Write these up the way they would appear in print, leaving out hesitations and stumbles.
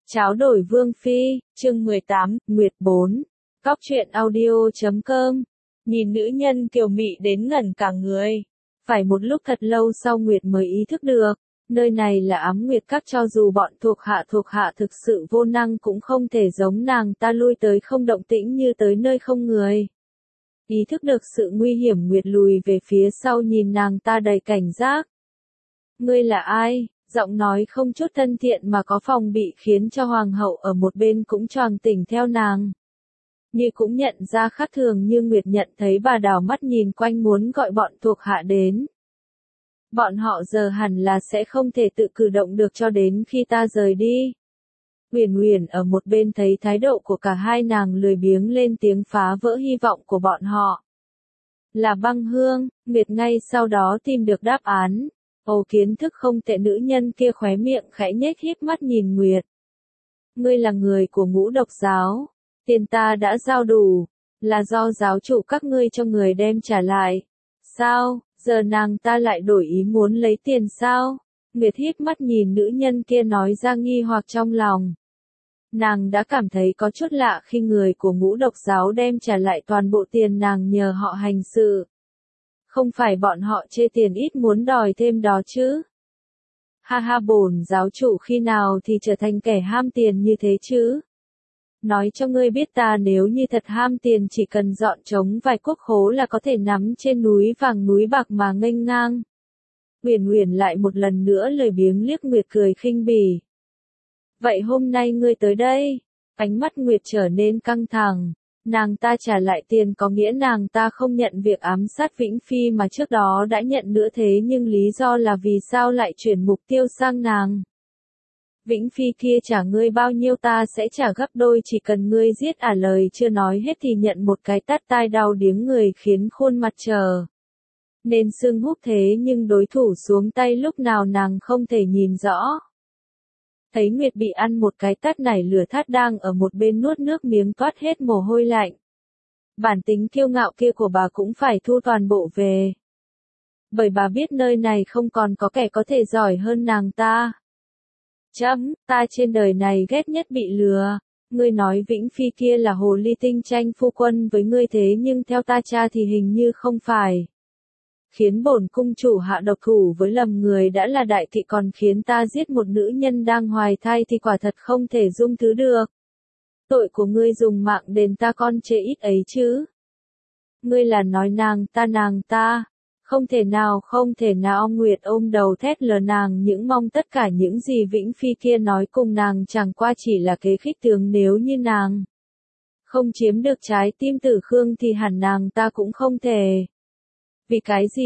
Tráo đổi Vương Phi, chương 18, Nguyệt 4. Cóc truyện audio.com. Nhìn nữ nhân kiều mị đến ngẩn cả người. Phải một lúc thật lâu sau Nguyệt mới ý thức được, nơi này là Ám Nguyệt Các, cho dù bọn thuộc hạ thực sự vô năng cũng không thể giống nàng ta lui tới không động tĩnh như tới nơi không người. Ý thức được sự nguy hiểm, Nguyệt lùi về phía sau nhìn nàng ta đầy cảnh giác. Ngươi là ai? Giọng nói không chút thân thiện mà có phòng bị khiến cho hoàng hậu ở một bên cũng choàng tỉnh theo nàng. Như cũng nhận ra khác thường, như Nguyệt nhận thấy bà đảo mắt nhìn quanh muốn gọi bọn thuộc hạ đến. Bọn họ giờ hẳn là sẽ không thể tự cử động được cho đến khi ta rời đi. Uyển Uyển ở một bên thấy thái độ của cả hai nàng lười biếng lên tiếng phá vỡ hy vọng của bọn họ. Là Băng Hương. Nguyệt ngay sau đó tìm được đáp án. Ồ, kiến thức không tệ. Nữ nhân kia khóe miệng khẽ nhếch híp mắt nhìn Nguyệt. Ngươi là người của Ngũ Độc giáo. Tiền ta đã giao đủ. Là do giáo chủ các ngươi cho người đem trả lại. Sao, giờ nàng ta lại đổi ý muốn lấy tiền sao? Nguyệt híp mắt nhìn nữ nhân kia nói ra nghi hoặc trong lòng. Nàng đã cảm thấy có chút lạ khi người của Ngũ Độc giáo đem trả lại toàn bộ tiền nàng nhờ họ hành sự. Không phải bọn họ chê tiền ít muốn đòi thêm đó chứ? Ha ha, bổn giáo chủ khi nào thì trở thành kẻ ham tiền như thế chứ? Nói cho ngươi biết, ta nếu như thật ham tiền chỉ cần dọn trống vài quốc khố là có thể nắm trên núi vàng núi bạc mà nghênh ngang. Uyển Uyển lại một lần nữa lười biếng liếc Nguyệt cười khinh bỉ. Vậy hôm nay ngươi tới đây? Ánh mắt Nguyệt trở nên căng thẳng. Nàng ta trả lại tiền có nghĩa nàng ta không nhận việc ám sát Vĩnh Phi mà trước đó đã nhận nữa, thế nhưng lý do là vì sao lại chuyển mục tiêu sang nàng? Vĩnh Phi kia trả ngươi bao nhiêu ta sẽ trả gấp đôi, chỉ cần ngươi giết lời chưa nói hết thì nhận một cái tát tai đau điếng người khiến khuôn mặt trở nên sưng húp, thế nhưng đối thủ xuống tay lúc nào nàng không thể nhìn rõ. Thấy Nguyệt bị ăn một cái tát nảy lửa thát đang ở một bên nuốt nước miếng toát hết mồ hôi lạnh. Bản tính kiêu ngạo kia của bà cũng phải thu toàn bộ về. Bởi bà biết nơi này không còn có kẻ có thể giỏi hơn nàng ta. Ta trên đời này ghét nhất bị lừa. Ngươi nói Vĩnh Phi kia là hồ ly tinh tranh phu quân với ngươi, thế nhưng theo ta tra thì hình như không phải. Khiến bổn cung chủ hạ độc thủ với lầm người đã là đại kỵ, còn khiến ta giết một nữ nhân đang hoài thai thì quả thật không thể dung thứ được. Tội của ngươi dùng mạng đền ta con chê ít ấy chứ. Ngươi là nói nàng ta. Không thể nào. Nguyệt ôm đầu thét lờ nàng những mong tất cả những gì Vĩnh Phi kia nói cùng nàng chẳng qua chỉ là kế khích tướng, nếu như nàng không chiếm được trái tim Tử Khương thì hẳn nàng ta cũng không thể. Vì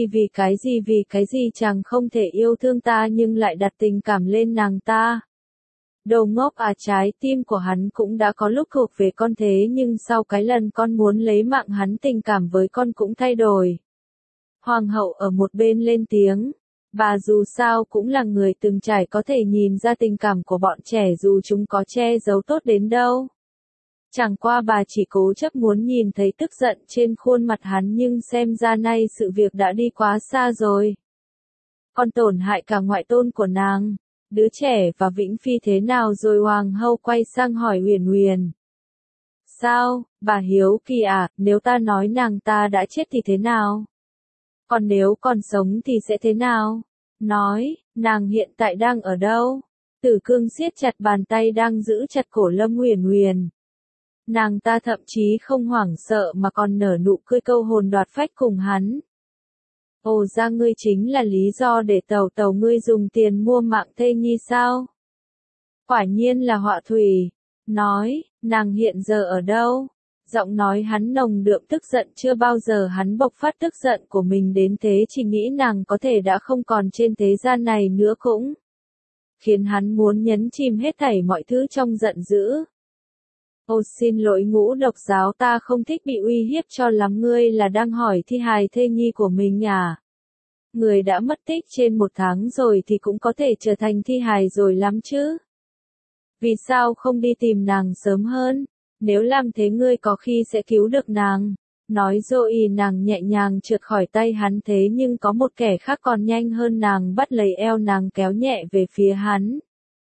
cái gì chàng không thể yêu thương ta nhưng lại đặt tình cảm lên nàng ta? Đồ ngốc à, trái tim của hắn cũng đã có lúc thuộc về con, thế nhưng sau cái lần con muốn lấy mạng hắn tình cảm với con cũng thay đổi. Hoàng hậu ở một bên lên tiếng. Bà dù sao cũng là người từng trải, có thể nhìn ra tình cảm của bọn trẻ dù chúng có che giấu tốt đến đâu. Chẳng qua bà chỉ cố chấp muốn nhìn thấy tức giận trên khuôn mặt hắn, nhưng xem ra nay sự việc đã đi quá xa rồi. Còn tổn hại cả ngoại tôn của nàng, đứa trẻ và Vĩnh Phi thế nào rồi? Hoàng hậu quay sang hỏi Uyển Uyển. Sao, bà hiếu kỳ à? Nếu ta nói nàng ta đã chết thì thế nào? Còn nếu còn sống thì sẽ thế nào? Nói, nàng hiện tại đang ở đâu? Tử Cương siết chặt bàn tay đang giữ chặt cổ Lâm Uyển Uyển. Nàng ta thậm chí không hoảng sợ mà còn nở nụ cười câu hồn đoạt phách cùng hắn. Ồ, ra ngươi chính là lý do để tàu ngươi dùng tiền mua mạng thê nhi sao? Quả nhiên là họa thủy. Nói, nàng hiện giờ ở đâu? Giọng nói hắn nồng đượm tức giận, chưa bao giờ hắn bộc phát tức giận của mình đến thế, chỉ nghĩ nàng có thể đã không còn trên thế gian này nữa cũng khiến hắn muốn nhấn chìm hết thảy mọi thứ trong giận dữ. Ồ, xin lỗi Ngũ Độc giáo, ta không thích bị uy hiếp cho lắm. Ngươi là đang hỏi thi hài thê nhi của mình à? Người đã mất tích trên 1 tháng rồi thì cũng có thể trở thành thi hài rồi lắm chứ. Vì sao không đi tìm nàng sớm hơn? Nếu làm thế ngươi có khi sẽ cứu được nàng. Nói rồi nàng nhẹ nhàng trượt khỏi tay hắn, thế nhưng có một kẻ khác còn nhanh hơn nàng bắt lấy eo nàng kéo nhẹ về phía hắn.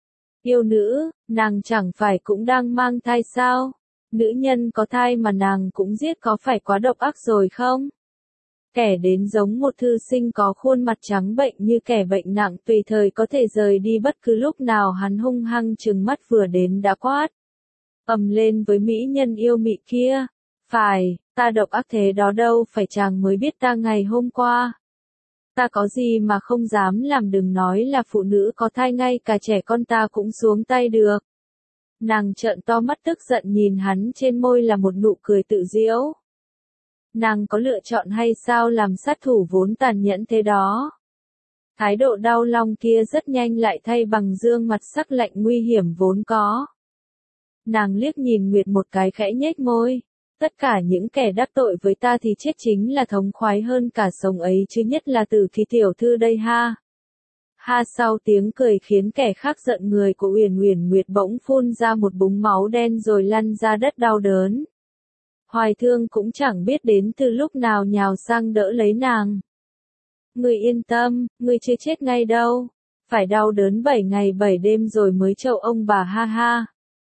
Yêu nữ, nàng chẳng phải cũng đang mang thai sao? Nữ nhân có thai mà nàng cũng giết có phải quá độc ác rồi không? Kẻ đến giống một thư sinh có khuôn mặt trắng bệnh như kẻ bệnh nặng tùy thời có thể rời đi bất cứ lúc nào. Hắn hung hăng trừng mắt vừa đến đã quát ầm lên với mỹ nhân yêu mị kia. Phải, ta độc ác thế đó đâu phải chàng mới biết ta ngày hôm qua. Ta có gì mà không dám làm, đừng nói là phụ nữ có thai, ngay cả trẻ con ta cũng xuống tay được. Nàng trợn to mắt tức giận nhìn hắn, trên môi là một nụ cười tự giễu. Nàng có lựa chọn hay sao, làm sát thủ vốn tàn nhẫn thế đó. Thái độ đau lòng kia rất nhanh lại thay bằng gương mặt sắc lạnh nguy hiểm vốn có. Nàng liếc nhìn Nguyệt một cái khẽ nhếch môi. Tất cả những kẻ đắc tội với ta thì chết chính là thống khoái hơn cả sống ấy chứ, nhất là Tử Kỳ tiểu thư đây ha. Ha, sau tiếng cười khiến kẻ khác giận người của Uyển Uyển Nguyệt bỗng phun ra một búng máu đen rồi lăn ra đất đau đớn. Hoài Thương cũng chẳng biết đến từ lúc nào nhào sang đỡ lấy nàng. Ngươi yên tâm, ngươi chưa chết ngay đâu. Phải đau đớn 7 ngày 7 đêm rồi mới chậu ông bà, ha ha.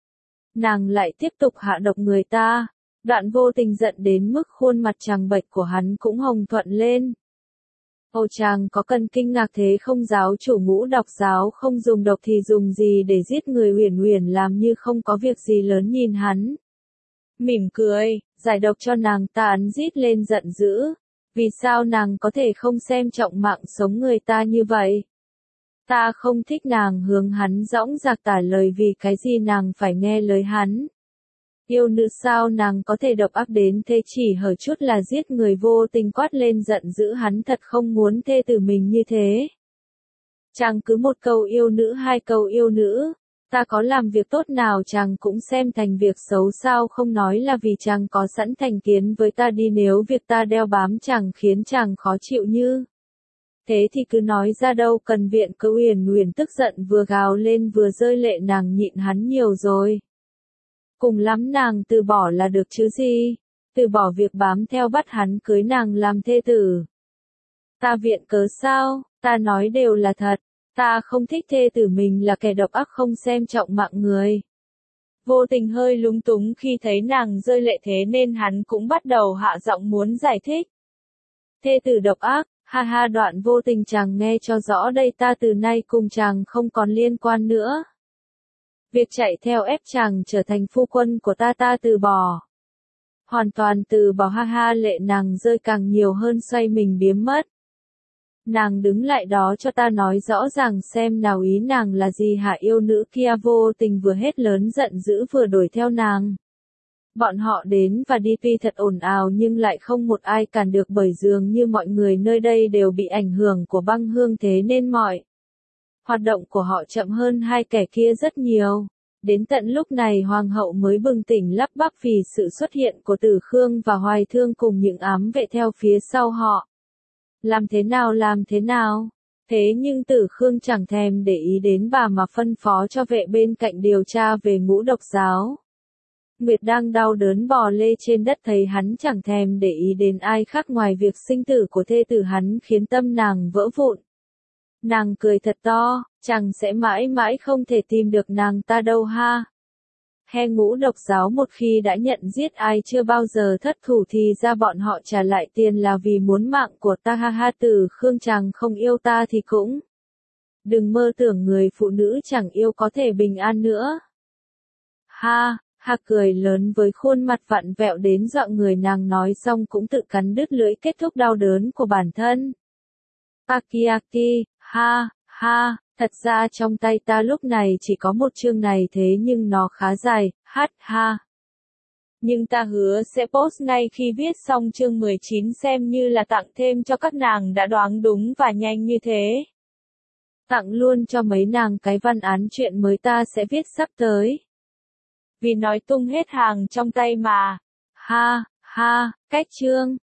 Nàng lại tiếp tục hạ độc người ta. Đoạn Vô Tình giận đến mức khuôn mặt trắng bệch của hắn cũng hồng thuận lên. Ồ, chàng có cần kinh ngạc thế không? Giáo chủ Ngũ Độc giáo không dùng độc thì dùng gì để giết người? Uyển Uyển làm như không có việc gì lớn nhìn hắn. Mỉm cười, giải độc cho nàng ta. Hắn rít lên giận dữ. Vì sao nàng có thể không xem trọng mạng sống người ta như vậy? Ta không thích. Nàng hướng hắn dõng dạc tả lời, vì cái gì nàng phải nghe lời hắn. Yêu nữ sao nàng có thể độc ác đến thế, chỉ hở chút là giết người? Vô Tình quát lên giận dữ, hắn thật không muốn thê tử mình như thế. Chàng cứ một câu yêu nữ, hai câu yêu nữ, ta có làm việc tốt nào chàng cũng xem thành việc xấu sao? Không nói là vì chàng có sẵn thành kiến với ta đi, nếu việc ta đeo bám chàng khiến chàng khó chịu như thế thì cứ nói ra, đâu cần viện cớ. Uyển Uyển tức giận vừa gào lên vừa rơi lệ, nàng nhịn hắn nhiều rồi. Cùng lắm nàng từ bỏ là được chứ gì, từ bỏ việc bám theo bắt hắn cưới nàng làm thê tử. Ta viện cớ sao, ta nói đều là thật, ta không thích thê tử mình là kẻ độc ác không xem trọng mạng người. Vô Tình hơi lúng túng khi thấy nàng rơi lệ, thế nên hắn cũng bắt đầu hạ giọng muốn giải thích. Thê tử độc ác, ha ha. Đoạn Vô Tình, chàng nghe cho rõ đây, ta từ nay cùng chàng không còn liên quan nữa. Việc chạy theo ép chàng trở thành phu quân của ta, ta từ bỏ. Hoàn toàn từ bỏ, ha ha. Lệ nàng rơi càng nhiều hơn, xoay mình biến mất. Nàng đứng lại đó cho ta nói rõ ràng xem nào, ý nàng là gì hả? Yêu nữ kia Vô Tình vừa hét lớn giận dữ vừa đuổi theo nàng. Bọn họ đến và đi tuy thật ồn ào nhưng lại không một ai cản được, bởi dường như mọi người nơi đây đều bị ảnh hưởng của băng hương, thế nên mọi hoạt động của họ chậm hơn hai kẻ kia rất nhiều. Đến tận lúc này Hoàng hậu mới bừng tỉnh lắp bắp vì sự xuất hiện của Tử Khương và Hoài Thương cùng những ám vệ theo phía sau họ. Làm thế nào? Thế nhưng Tử Khương chẳng thèm để ý đến bà mà phân phó cho vệ bên cạnh điều tra về Ngũ Độc giáo. Nguyệt đang đau đớn bò lê trên đất, thấy hắn chẳng thèm để ý đến ai khác ngoài việc sinh tử của thê tử hắn khiến tâm nàng vỡ vụn. Nàng cười thật to, chàng sẽ mãi mãi không thể tìm được nàng ta đâu ha. Ngũ Độc giáo một khi đã nhận giết ai chưa bao giờ thất thủ thì ra bọn họ trả lại tiền là vì muốn mạng của ta, ha ha. Tử Khương, chàng không yêu ta thì cũng đừng mơ tưởng người phụ nữ chẳng yêu có thể bình an nữa. Ha, ha, cười lớn với khuôn mặt vặn vẹo đến dọa người. Nàng nói xong cũng tự cắn đứt lưỡi kết thúc đau đớn của bản thân. Akiaki, ha, ha, thật ra trong tay ta lúc này chỉ có một chương này, thế nhưng nó khá dài, ha. Nhưng ta hứa sẽ post ngay khi viết xong chương 19, xem như là tặng thêm cho các nàng đã đoán đúng và nhanh như thế. Tặng luôn cho mấy nàng cái văn án chuyện mới ta sẽ viết sắp tới. Vì nói tung hết hàng trong tay mà. Ha, ha, cách chương.